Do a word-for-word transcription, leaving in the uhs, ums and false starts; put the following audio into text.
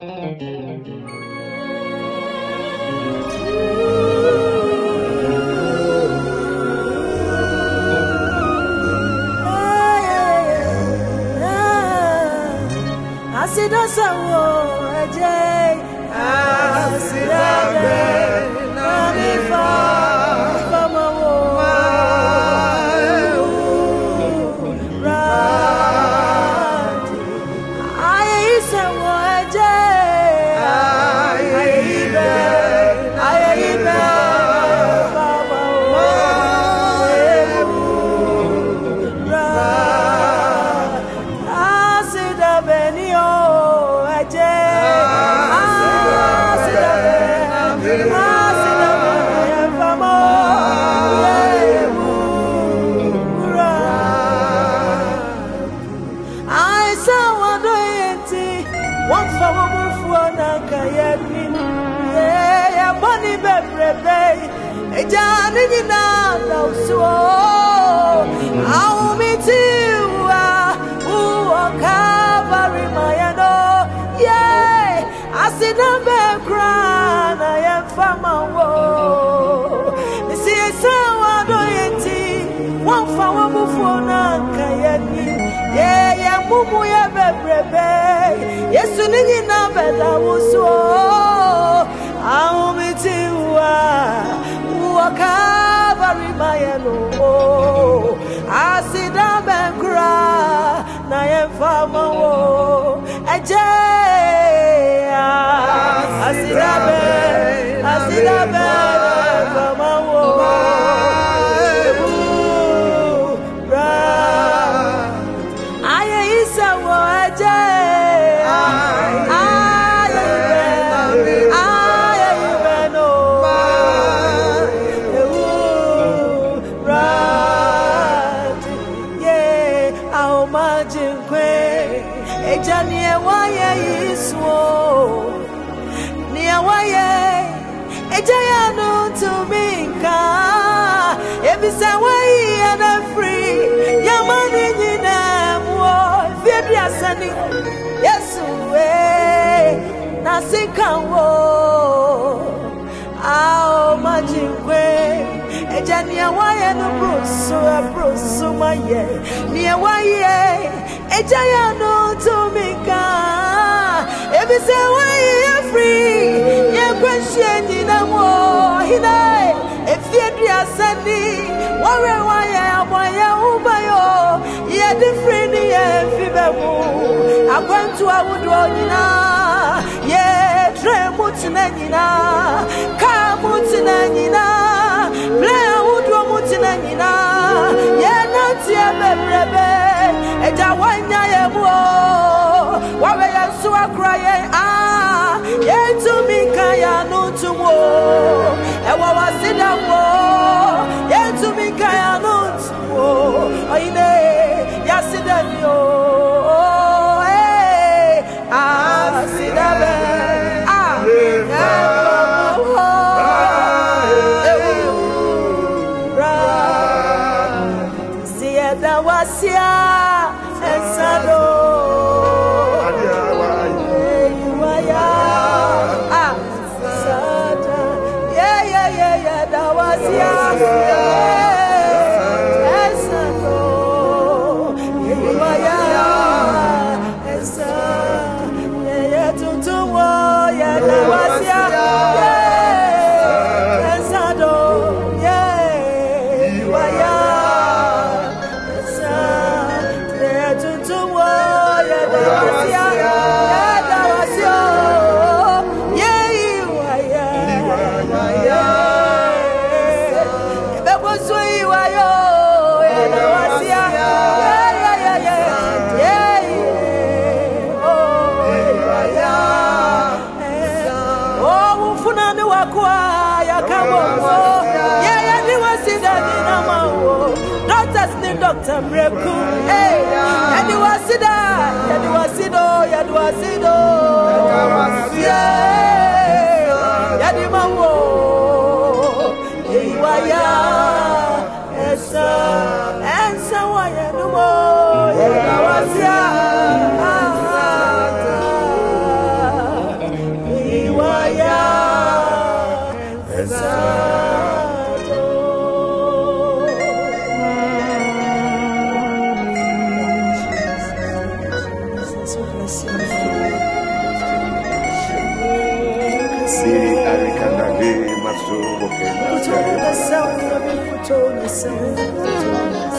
Asida sawo ajay asida be na mi fa fa mawo right ay sawo ajay ay be ay be fa mawo right asida be ni Yesu ninyi na beda wuso aumitiwa wakabari mayeno asida benkra na yefama wo eje asida be asida be fama wo Yesu eh nasikawo ao majingwe ejani awaye no bruso bruso maye ni awaye ejaya no tumika ebise waye free ye kwesheni na wo hinai efiedri asani wore waye aboye ubayo ye different ye fibewu agwantu awudo nyina ye tremutina nyina kamutina nyina ble awudo mutina nyina ye natie bebrebe eja wanya ye mu wawe yesu akra ye ah ye tumika ya no tuwo ewa wasida wo ye tumika ya no tuwo oine yasida yo Doctor Mreku, hey, and you was it, and you was it, and you was it, yeah, Yadimawo, Iwaya, Esa, and Sawaya, no more, Put on the sound of it, put on the sound.